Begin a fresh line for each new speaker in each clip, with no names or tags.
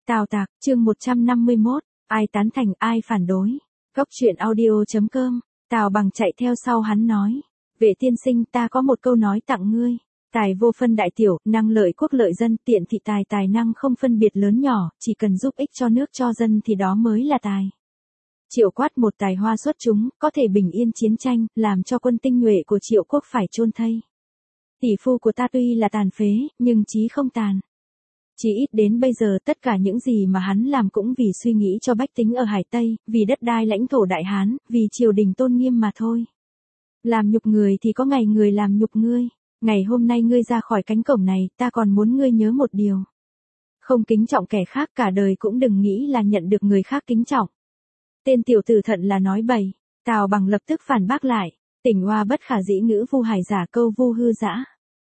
Tào Tạc, chương 151, ai tán thành ai phản đối. Góc truyện audio.com, Tào Bằng chạy theo sau hắn nói. Vệ tiên sinh, ta có một câu nói tặng ngươi. Tài vô phân đại tiểu, năng lợi quốc lợi dân, tiện thị tài, tài năng không phân biệt lớn nhỏ, chỉ cần giúp ích cho nước cho dân thì đó mới là tài. Triệu Quát một tài hoa xuất chúng, có thể bình yên chiến tranh, làm cho quân tinh nhuệ của Triệu quốc phải chôn thây. Tỷ phu của ta tuy là tàn phế, nhưng chí không tàn. Chỉ ít đến bây giờ tất cả những gì mà hắn làm cũng vì suy nghĩ cho bách tính ở Hải Tây, vì đất đai lãnh thổ Đại Hán, vì triều đình tôn nghiêm mà thôi. Làm nhục người thì có ngày người làm nhục ngươi. Ngày hôm nay ngươi ra khỏi cánh cổng này, ta còn muốn ngươi nhớ một điều. Không kính trọng kẻ khác cả đời cũng đừng nghĩ là nhận được người khác kính trọng. Tên tiểu tử thận là nói bậy. Tào Bằng lập tức phản bác lại. Tỉnh Hoa bất khả dĩ ngữ vu hải giả câu vu hư dã.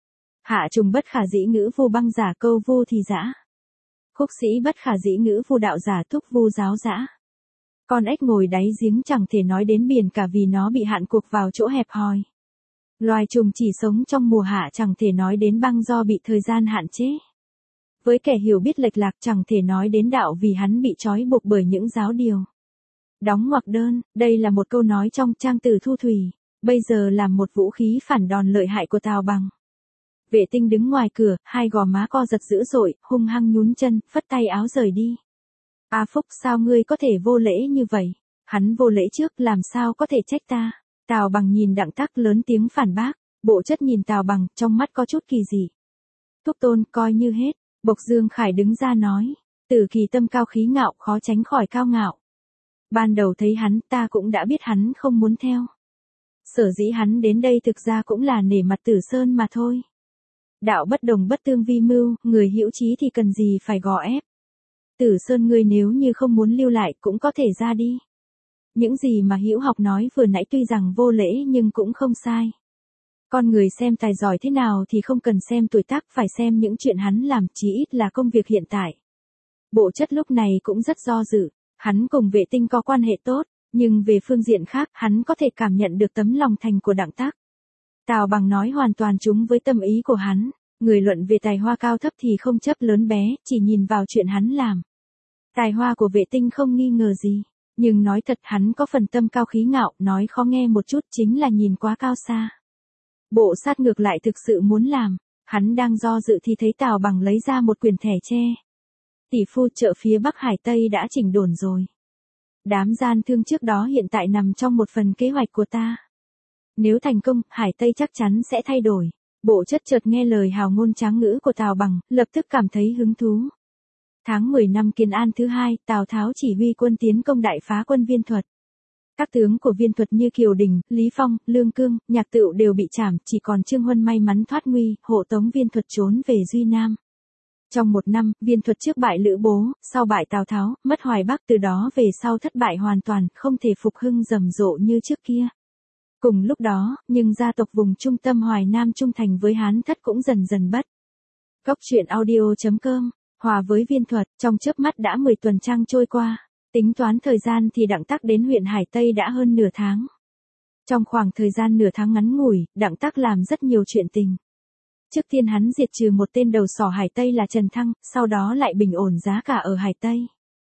Hạ trùng bất khả dĩ ngữ vu băng giả câu vu thì dã. Khúc sĩ bất khả dĩ ngữ vu đạo giả thúc vu giáo dã. Con ếch ngồi đáy giếng chẳng thể nói đến biển cả vì nó bị hạn cuộc vào chỗ hẹp hòi. Loài trùng chỉ sống trong mùa hạ chẳng thể nói đến băng do bị thời gian hạn chế. Với kẻ hiểu biết lệch lạc chẳng thể nói đến đạo vì hắn bị trói buộc bởi những giáo điều. Đóng ngoặc đơn, đây là một câu nói trong trang từ Thu Thủy, bây giờ là một vũ khí phản đòn lợi hại của Tào Bằng. Vệ Tinh đứng ngoài cửa, hai gò má co giật dữ dội, hung hăng nhún chân, phất tay áo rời đi. A Phúc, sao ngươi có thể vô lễ như vậy? Hắn vô lễ trước, làm sao có thể trách ta? Tào Bằng nhìn Đặng Tắc lớn tiếng phản bác. Bộ Chất nhìn Tào Bằng, trong mắt có chút kỳ dị. Thúc tôn, coi như hết. Bộc Dương Khải đứng ra nói. Tử Kỳ tâm cao khí ngạo, khó tránh khỏi cao ngạo. Ban đầu thấy hắn, ta cũng đã biết hắn không muốn theo. Sở dĩ hắn đến đây thực ra cũng là nể mặt Tử Sơn mà thôi. Đạo bất đồng bất tương vi mưu, người hữu chí thì cần gì phải gò ép. Tử Sơn ngươi nếu như không muốn lưu lại cũng có thể ra đi. Những gì mà Hữu Học nói vừa nãy tuy rằng vô lễ nhưng cũng không sai. Con người xem tài giỏi thế nào thì không cần xem tuổi tác, phải xem những chuyện hắn làm, chí ít là công việc hiện tại. Bộ Chất lúc này cũng rất do dự, hắn cùng Vệ Tinh có quan hệ tốt, nhưng về phương diện khác hắn có thể cảm nhận được tấm lòng thành của Đặng Tắc. Tào Bằng nói hoàn toàn trúng với tâm ý của hắn, người luận về tài hoa cao thấp thì không chấp lớn bé, chỉ nhìn vào chuyện hắn làm. Tài hoa của Vệ Tinh không nghi ngờ gì, nhưng nói thật hắn có phần tâm cao khí ngạo, nói khó nghe một chút chính là nhìn quá cao xa. Bộ Sát ngược lại thực sự muốn làm, hắn đang do dự thì thấy Tào Bằng lấy ra một quyển thẻ tre. Tỷ phu, chợ phía Bắc Hải Tây đã chỉnh đốn rồi. Đám gian thương trước đó hiện tại nằm trong một phần kế hoạch của ta. Nếu thành công, Hải Tây chắc chắn sẽ thay đổi. Bộ Chất chợt nghe lời hào ngôn tráng ngữ của Tào Bằng, lập tức cảm thấy hứng thú. Tháng 10 năm Kiến An thứ 2, Tào Tháo chỉ huy quân tiến công đại phá quân Viên Thuật. Các tướng của Viên Thuật như Kiều Đình, Lý Phong, Lương Cương, Nhạc Tựu đều bị trảm, chỉ còn Trương Huân may mắn thoát nguy, hộ tống Viên Thuật trốn về Duy Nam. Trong một năm, Viên Thuật trước bại Lữ Bố, sau bại Tào Tháo, mất Hoài Bắc, từ đó về sau thất bại hoàn toàn, không thể phục hưng rầm rộ như trước kia. Cùng lúc đó, nhưng gia tộc vùng trung tâm Hoài Nam trung thành với Hán Thất cũng dần dần bất. Góc truyện audio.com, hòa với Viên Thuật, trong chớp mắt đã 10 tuần trăng trôi qua. Tính toán thời gian thì Đặng Tắc đến huyện Hải Tây đã hơn nửa tháng. Trong khoảng thời gian nửa tháng ngắn ngủi, Đặng Tắc làm rất nhiều chuyện tình. Trước tiên hắn diệt trừ một tên đầu sỏ Hải Tây là Trần Thăng, sau đó lại bình ổn giá cả ở Hải Tây.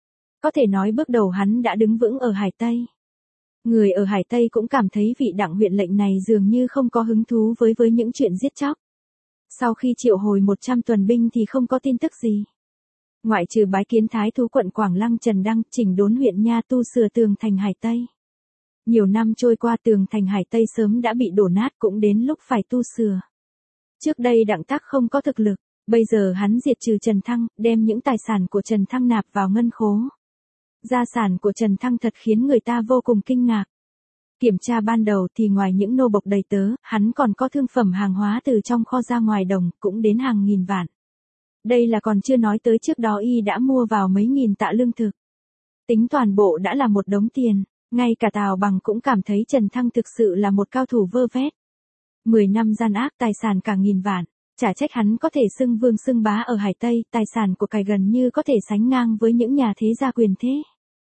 Có thể nói bước đầu hắn đã đứng vững ở Hải Tây. Người ở Hải Tây cũng cảm thấy vị Đặng huyện lệnh này dường như không có hứng thú với những chuyện giết chóc. Sau khi triệu hồi 100 tuần binh thì không có tin tức gì. Ngoại trừ bái kiến Thái thú quận Quảng Lăng Trần Đăng, chỉnh đốn huyện nha, tu sửa tường thành Hải Tây. Nhiều năm trôi qua, tường thành Hải Tây sớm đã bị đổ nát, cũng đến lúc phải tu sửa. Trước đây Đặng Tắc không có thực lực, bây giờ hắn diệt trừ Trần Thăng, đem những tài sản của Trần Thăng nạp vào ngân khố. Gia sản của Trần Thăng thật khiến người ta vô cùng kinh ngạc. Kiểm tra ban đầu thì ngoài những nô bộc đầy tớ, hắn còn có thương phẩm hàng hóa từ trong kho ra ngoài đồng, cũng đến hàng nghìn vạn. Đây là còn chưa nói tới trước đó y đã mua vào mấy nghìn tạ lương thực. Tính toàn bộ đã là một đống tiền, ngay cả Tào Bằng cũng cảm thấy Trần Thăng thực sự là một cao thủ vơ vét. 10 năm gian ác, tài sản cả nghìn vạn, chả trách hắn có thể xưng vương xưng bá ở Hải Tây, tài sản của cải gần như có thể sánh ngang với những nhà thế gia quyền thế.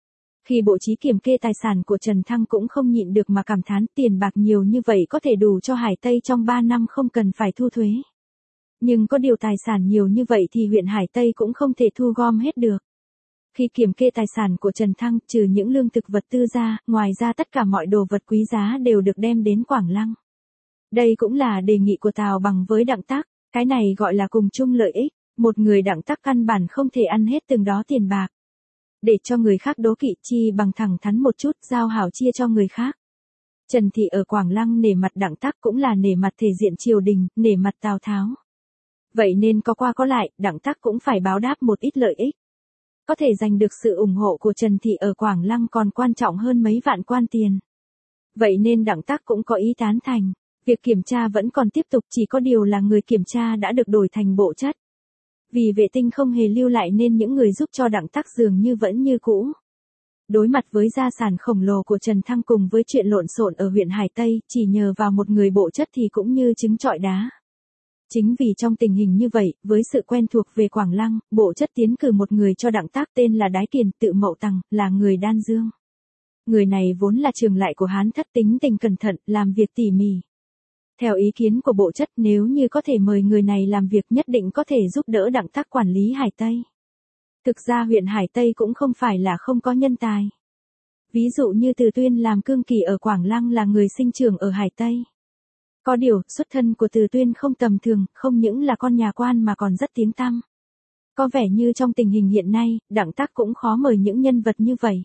Khi bộ trí kiểm kê tài sản của Trần Thăng cũng không nhịn được mà cảm thán, tiền bạc nhiều như vậy có thể đủ cho Hải Tây trong 3 năm không cần phải thu thuế. Nhưng có điều tài sản nhiều như vậy thì huyện Hải Tây cũng không thể thu gom hết được. Khi kiểm kê tài sản của Trần Thăng, trừ những lương thực vật tư ra, ngoài ra tất cả mọi đồ vật quý giá đều được đem đến Quảng Lăng. Đây cũng là đề nghị của Tào Bằng với Đặng Tắc, cái này gọi là cùng chung lợi ích, một người Đặng Tắc căn bản không thể ăn hết từng đó tiền bạc. Để cho người khác đố kỵ chi bằng thẳng thắn một chút, giao hảo chia cho người khác. Trần Thị ở Quảng Lăng nể mặt Đặng Tắc cũng là nể mặt thể diện triều đình, nể mặt Tào Tháo. Vậy nên có qua có lại, Đặng Tắc cũng phải báo đáp một ít lợi ích. Có thể giành được sự ủng hộ của Trần Thị ở Quảng Lăng còn quan trọng hơn mấy vạn quan tiền. Vậy nên Đặng Tắc cũng có ý tán thành. Việc kiểm tra vẫn còn tiếp tục, chỉ có điều là người kiểm tra đã được đổi thành bộ chất. Vì vệ tinh không hề lưu lại nên những người giúp cho Đặng Tắc dường như vẫn như cũ. Đối mặt với gia sản khổng lồ của Trần Thăng cùng với chuyện lộn xộn ở huyện Hải Tây, chỉ nhờ vào một người bộ chất thì cũng như trứng trọi đá. Chính vì trong tình hình như vậy, với sự quen thuộc về Quảng Lăng, bộ chất tiến cử một người cho Đặng Tắc tên là Đái Kiền, tự mậu tằng, là người Đan Dương. Người này vốn là trường lại của Hán Thất, tính tình cẩn thận, làm việc tỉ mỉ. Theo ý kiến của bộ chất, nếu như có thể mời người này làm việc nhất định có thể giúp đỡ Đặng Tắc quản lý Hải Tây. Thực ra huyện Hải Tây cũng không phải là không có nhân tài. Ví dụ như Từ Tuyên làm cương kỳ ở Quảng Lăng là người sinh trưởng ở Hải Tây. Có điều, xuất thân của Từ Tuyên không tầm thường, không những là con nhà quan mà còn rất tiếng tăm. Có vẻ như trong tình hình hiện nay, Đặng Tắc cũng khó mời những nhân vật như vậy.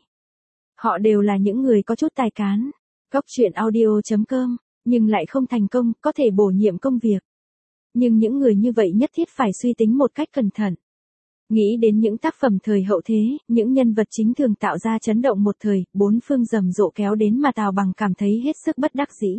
Họ đều là những người có chút tài cán. Cốc truyện audio.com, nhưng lại không thành công, có thể bổ nhiệm công việc. Nhưng những người như vậy nhất thiết phải suy tính một cách cẩn thận. Nghĩ đến những tác phẩm thời hậu thế, những nhân vật chính thường tạo ra chấn động một thời, bốn phương rầm rộ kéo đến mà Tào Bằng cảm thấy hết sức bất đắc dĩ.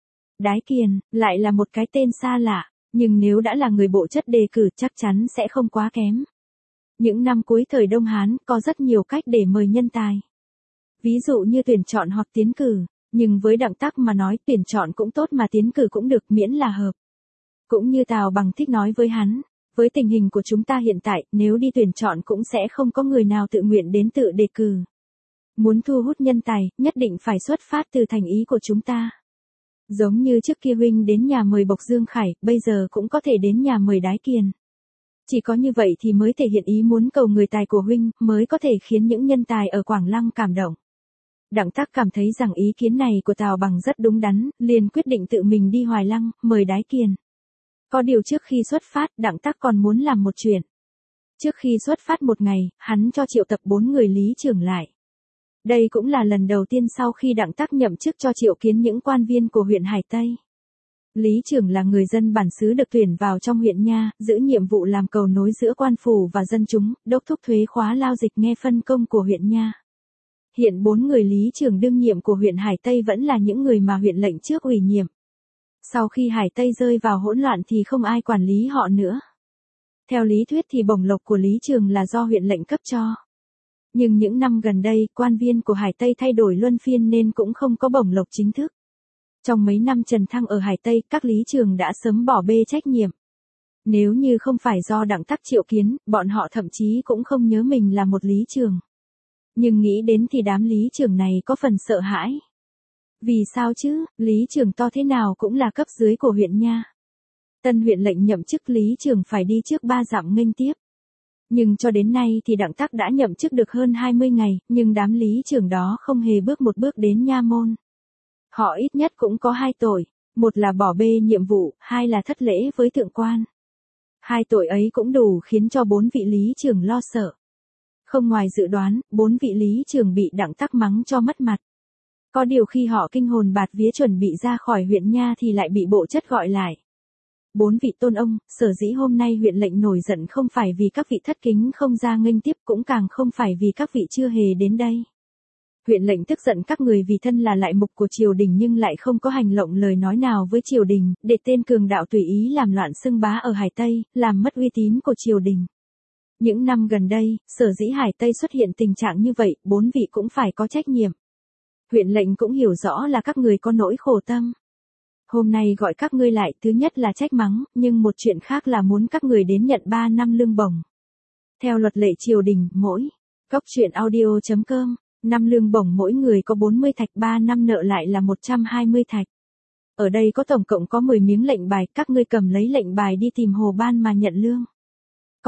Đái Kiền, lại là một cái tên xa lạ, nhưng nếu đã là người bộ chất đề cử chắc chắn sẽ không quá kém. Những năm cuối thời Đông Hán có rất nhiều cách để mời nhân tài. Ví dụ như tuyển chọn hoặc tiến cử, nhưng với Đặng Tắc mà nói tuyển chọn cũng tốt mà tiến cử cũng được miễn là hợp. Cũng như Tào Bằng thích nói với hắn, với tình hình của chúng ta hiện tại, nếu đi tuyển chọn cũng sẽ không có người nào tự nguyện đến tự đề cử. Muốn thu hút nhân tài, nhất định phải xuất phát từ thành ý của chúng ta. Giống như trước kia huynh đến nhà mời Bộc Dương Khải, bây giờ cũng có thể đến nhà mời Đái Kiền. Chỉ có như vậy thì mới thể hiện ý muốn cầu người tài của huynh, mới có thể khiến những nhân tài ở Quảng Lăng cảm động. Đặng Tắc cảm thấy rằng ý kiến này của Tào Bằng rất đúng đắn, liền quyết định tự mình đi Hoài Lăng, mời Đái Kiền. Có điều trước khi xuất phát, Đặng Tắc còn muốn làm một chuyện. Trước khi xuất phát một ngày, hắn cho triệu tập 4 người lý trưởng lại. Đây cũng là lần đầu tiên sau khi Đặng Tắc nhậm chức cho triệu kiến những quan viên của huyện Hải Tây. Lý trưởng là người dân bản xứ được tuyển vào trong huyện nha, giữ nhiệm vụ làm cầu nối giữa quan phủ và dân chúng, đốc thúc thuế khóa lao dịch nghe phân công của huyện nha. Hiện 4 người lý trưởng đương nhiệm của huyện Hải Tây vẫn là những người mà huyện lệnh trước ủy nhiệm. Sau khi Hải Tây rơi vào hỗn loạn thì không ai quản lý họ nữa. Theo lý thuyết thì bổng lộc của lý trưởng là do huyện lệnh cấp cho. Nhưng những năm gần đây, quan viên của Hải Tây thay đổi luân phiên nên cũng không có bổng lộc chính thức. Trong mấy năm Trần Thăng ở Hải Tây, các lý trưởng đã sớm bỏ bê trách nhiệm. Nếu như không phải do Đặng Tắc triệu kiến, bọn họ thậm chí cũng không nhớ mình là một lý trưởng. Nhưng nghĩ đến thì đám lý trưởng này có phần sợ hãi. Vì sao chứ, lý trưởng to thế nào cũng là cấp dưới của huyện nha. Tân huyện lệnh nhậm chức lý trưởng phải đi trước 3 dặm nghênh tiếp. Nhưng cho đến nay thì Đặng Tắc đã nhậm chức được hơn 20 ngày, nhưng đám lý trưởng đó không hề bước một bước đến nha môn. Họ ít nhất cũng có 2 tội, một là bỏ bê nhiệm vụ, 2 là thất lễ với thượng quan. 2 tội ấy cũng đủ khiến cho 4 vị lý trưởng lo sợ. Không ngoài dự đoán, 4 vị lý trưởng bị Đặng Tắc mắng cho mất mặt. Có điều khi họ kinh hồn bạt vía chuẩn bị ra khỏi huyện nha thì lại bị bộ chất gọi lại. 4 vị tôn ông, sở dĩ hôm nay huyện lệnh nổi giận không phải vì các vị thất kính không ra nghênh tiếp, cũng càng không phải vì các vị chưa hề đến đây. Huyện lệnh tức giận các người vì thân là lại mục của triều đình nhưng lại không có hành động lời nói nào với triều đình, để tên cường đạo tùy ý làm loạn xưng bá ở Hải Tây, làm mất uy tín của triều đình. Những năm gần đây, sở dĩ Hải Tây xuất hiện tình trạng như vậy, 4 vị cũng phải có trách nhiệm. Huyện lệnh cũng hiểu rõ là các người có nỗi khổ tâm. Hôm nay gọi các ngươi lại, thứ nhất là trách mắng, nhưng một chuyện khác là muốn các người đến nhận 3 năm lương bổng. Theo luật lệ triều đình, mỗi cốc truyện audio.com, năm lương bổng mỗi người có 40 thạch, 3 năm nợ lại là 120 thạch. Ở đây có tổng cộng có 10 miếng lệnh bài, các ngươi cầm lấy lệnh bài đi tìm Hồ Ban mà nhận lương.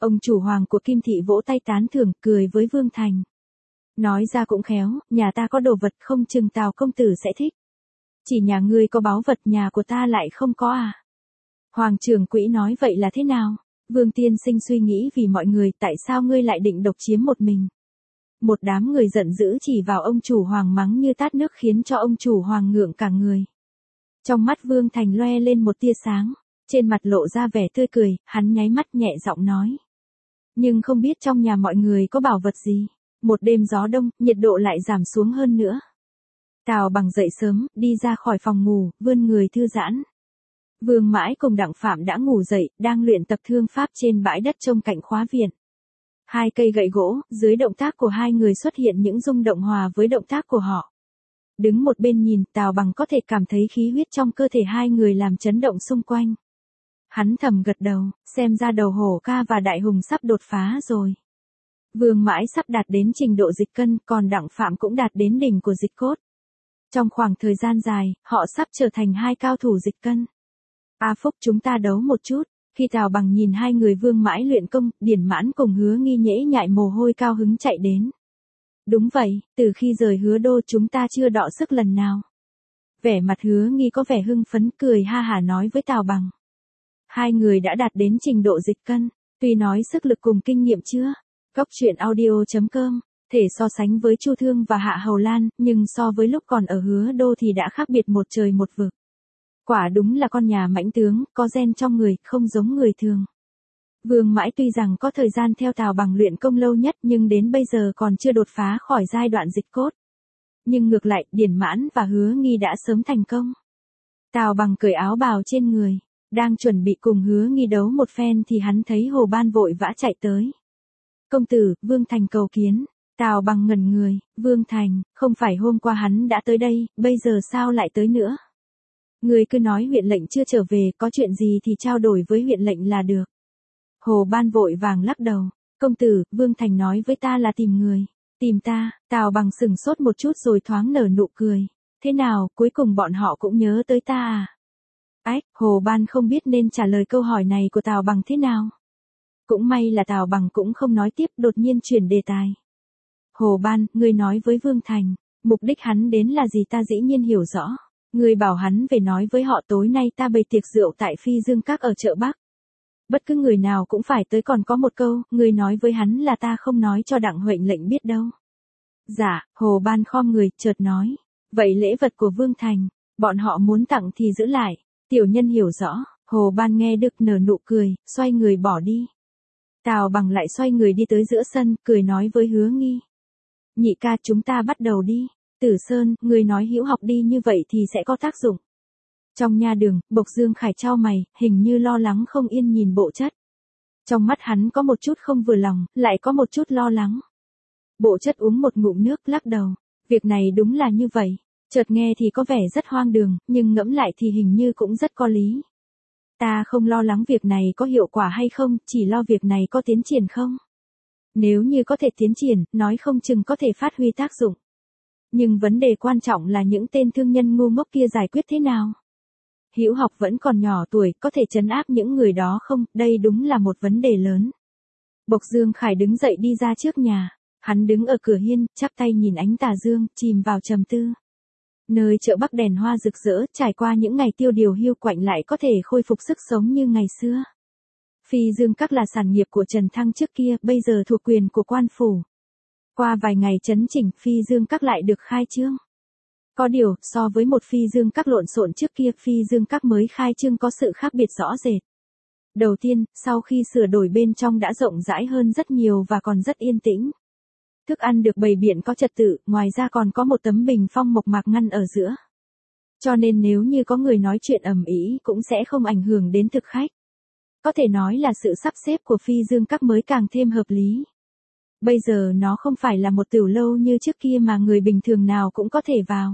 Ông chủ Hoàng của Kim Thị vỗ tay tán thưởng, cười với Vương Thành. Nói ra cũng khéo, nhà ta có đồ vật không chừng Tào công tử sẽ thích. Chỉ nhà ngươi có báu vật, nhà của ta lại không có à? Hoàng trưởng quỹ nói vậy là thế nào? Vương tiên sinh suy nghĩ vì mọi người, tại sao ngươi lại định độc chiếm một mình? Một đám người giận dữ chỉ vào ông chủ Hoàng mắng như tát nước khiến cho ông chủ Hoàng ngượng cả người. Trong mắt Vương Thành loe lên một tia sáng, trên mặt lộ ra vẻ tươi cười, hắn nháy mắt nhẹ giọng nói. Nhưng không biết trong nhà mọi người có bảo vật gì. Một đêm gió đông, nhiệt độ lại giảm xuống hơn nữa. Tào Bằng dậy sớm, đi ra khỏi phòng ngủ, vươn người thư giãn. Vương Mãi cùng Đặng Phạm đã ngủ dậy, đang luyện tập thương pháp trên bãi đất trông cạnh khóa viện. Hai cây gậy gỗ, dưới động tác của hai người xuất hiện những rung động hòa với động tác của họ. Đứng một bên nhìn, Tào Bằng có thể cảm thấy khí huyết trong cơ thể hai người làm chấn động xung quanh. Hắn thầm gật đầu, xem ra đầu hổ ca và đại hùng sắp đột phá rồi. Vương Mãi sắp đạt đến trình độ dịch cân, còn Đặng Phạm cũng đạt đến đỉnh của dịch cốt. Trong khoảng thời gian dài, họ sắp trở thành hai cao thủ dịch cân. A Phúc, chúng ta đấu một chút. Khi Tào Bằng nhìn hai người Vương Mãi luyện công, Điển Mãn cùng Hứa Nghi nhễ nhại mồ hôi cao hứng chạy đến. Đúng vậy, từ khi rời Hứa Đô chúng ta chưa đọ sức lần nào. Vẻ mặt Hứa Nghi có vẻ hưng phấn, cười ha hả nói với Tào Bằng. Hai người đã đạt đến trình độ dịch cân, tuy nói sức lực cùng kinh nghiệm chưa. Góc truyện audio.com, thể so sánh với Chu Thương và Hạ Hầu Lan, nhưng so với lúc còn ở Hứa Đô thì đã khác biệt một trời một vực. Quả đúng là con nhà mãnh tướng, có gen trong người, không giống người thường. Vương Mãi tuy rằng có thời gian theo Tào Bằng luyện công lâu nhất nhưng đến bây giờ còn chưa đột phá khỏi giai đoạn dịch cốt. Nhưng ngược lại, Điển Mãn và Hứa Nghi đã sớm thành công. Tào Bằng cởi áo bào trên người, đang chuẩn bị cùng Hứa Nghi đấu một phen thì hắn thấy Hồ Ban vội vã chạy tới. Công tử, Vương Thành cầu kiến. Tào Bằng ngẩn người, Vương Thành, không phải hôm qua hắn đã tới đây, bây giờ sao lại tới nữa? Người cứ nói huyện lệnh chưa trở về, có chuyện gì thì trao đổi với huyện lệnh là được. Hồ Ban vội vàng lắc đầu, công tử, Vương Thành nói với ta là tìm người. Tìm ta, Tào Bằng sừng sốt một chút rồi thoáng nở nụ cười. Thế nào, cuối cùng bọn họ cũng nhớ tới ta à? Ách, Hồ Ban không biết nên trả lời câu hỏi này của Tào Bằng thế nào. Cũng may là Tào Bằng cũng không nói tiếp, đột nhiên chuyển đề tài. Hồ Ban, ngươi nói với Vương Thành, mục đích hắn đến là gì ta dĩ nhiên hiểu rõ. Ngươi bảo hắn về nói với họ tối nay ta bày tiệc rượu tại Phi Dương Các ở chợ Bắc. Bất cứ người nào cũng phải tới, còn có một câu, ngươi nói với hắn là ta không nói cho Đặng Huệnh lệnh biết đâu. Dạ, Hồ Ban khom người, chợt nói. Vậy lễ vật của Vương Thành, bọn họ muốn tặng thì giữ lại. Tiểu nhân hiểu rõ, Hồ Ban nghe được nở nụ cười, xoay người bỏ đi. Tào Bằng lại xoay người đi tới giữa sân, cười nói với Hứa Nghi. Nhị ca, chúng ta bắt đầu đi. Tử Sơn, người nói hữu học đi như vậy thì sẽ có tác dụng. Trong nha đường, Bộc Dương Khải chau mày, hình như lo lắng không yên nhìn Bộ Chất. Trong mắt hắn có một chút không vừa lòng, lại có một chút lo lắng. Bộ Chất uống một ngụm nước, lắc đầu. Việc này đúng là như vậy. Chợt nghe thì có vẻ rất hoang đường, nhưng ngẫm lại thì hình như cũng rất có lý. Ta không lo lắng việc này có hiệu quả hay không, chỉ lo việc này có tiến triển không. Nếu như có thể tiến triển, nói không chừng có thể phát huy tác dụng. Nhưng vấn đề quan trọng là những tên thương nhân ngu ngốc kia giải quyết thế nào. Hữu Học vẫn còn nhỏ tuổi, có thể trấn áp những người đó không, đây đúng là một vấn đề lớn. Bộc Dương Khải đứng dậy đi ra trước nhà, hắn đứng ở cửa hiên, chắp tay nhìn ánh tà dương, chìm vào trầm tư. Nơi chợ Bắc đèn hoa rực rỡ, trải qua những ngày tiêu điều hiu quạnh lại có thể khôi phục sức sống như ngày xưa. Phi Dương Các là sản nghiệp của Trần Thăng trước kia, bây giờ thuộc quyền của quan phủ. Qua vài ngày chấn chỉnh, Phi Dương Các lại được khai trương. Có điều, so với một Phi Dương Các lộn xộn trước kia, Phi Dương Các mới khai trương có sự khác biệt rõ rệt. Đầu tiên, sau khi sửa đổi bên trong đã rộng rãi hơn rất nhiều và còn rất yên tĩnh. Thức ăn được bày biện có trật tự, ngoài ra còn có một tấm bình phong mộc mạc ngăn ở giữa. Cho nên nếu như có người nói chuyện ầm ĩ cũng sẽ không ảnh hưởng đến thực khách. Có thể nói là sự sắp xếp của Phi Dương Các mới càng thêm hợp lý. Bây giờ nó không phải là một tiểu lâu như trước kia mà người bình thường nào cũng có thể vào.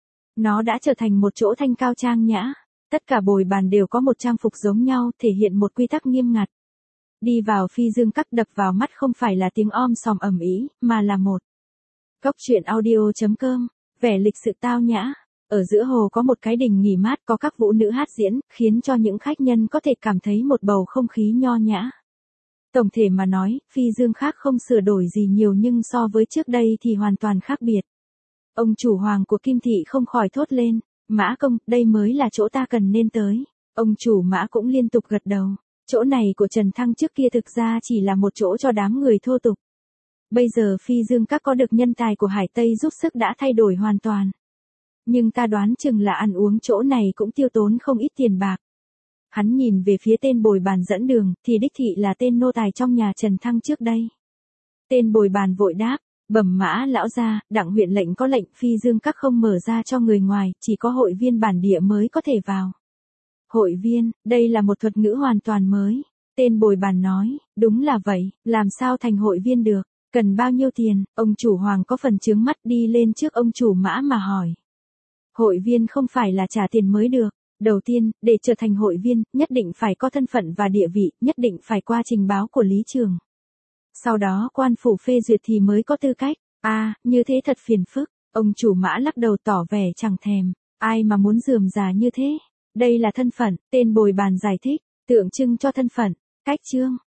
Nó đã trở thành một chỗ thanh cao trang nhã. Tất cả bồi bàn đều có một trang phục giống nhau, thể hiện một quy tắc nghiêm ngặt. Đi vào Phi Dương Các đập vào mắt không phải là tiếng om sòm ầm ĩ, mà là một. Góc truyện audio.com, vẻ lịch sự tao nhã. Ở giữa hồ có một cái đình nghỉ mát, có các vũ nữ hát diễn, khiến cho những khách nhân có thể cảm thấy một bầu không khí nho nhã. Tổng thể mà nói, phi dương khác không sửa đổi gì nhiều nhưng so với trước đây thì hoàn toàn khác biệt. Ông chủ hoàng của Kim Thị không khỏi thốt lên, Mã công, đây mới là chỗ ta cần nên tới. Ông chủ Mã cũng liên tục gật đầu. Chỗ này của Trần Thăng trước kia thực ra chỉ là một chỗ cho đám người thô tục. Bây giờ phi dương các có được nhân tài của Hải Tây giúp sức đã thay đổi hoàn toàn. Nhưng ta đoán chừng là ăn uống chỗ này cũng tiêu tốn không ít tiền bạc. Hắn nhìn về phía tên bồi bàn dẫn đường, thì đích thị là tên nô tài trong nhà Trần Thăng trước đây. Tên bồi bàn vội đáp, bẩm Mã lão gia, Đặng huyện lệnh có lệnh phi dương các không mở ra cho người ngoài, chỉ có hội viên bản địa mới có thể vào. Hội viên, đây là một thuật ngữ hoàn toàn mới. Tên bồi bàn nói, đúng là vậy, làm sao thành hội viên được, cần bao nhiêu tiền, ông chủ hoàng có phần chướng mắt đi lên trước ông chủ Mã mà hỏi. Hội viên không phải là trả tiền mới được. Đầu tiên, để trở thành hội viên, nhất định phải có thân phận và địa vị, nhất định phải qua trình báo của lý trường. Sau đó quan phủ phê duyệt thì mới có tư cách. Như thế thật phiền phức. Ông chủ Mã lắc đầu tỏ vẻ chẳng thèm. Ai mà muốn rườm rà như thế? Đây là thân phận, tên bồi bàn giải thích, tượng trưng cho thân phận. Cách chương.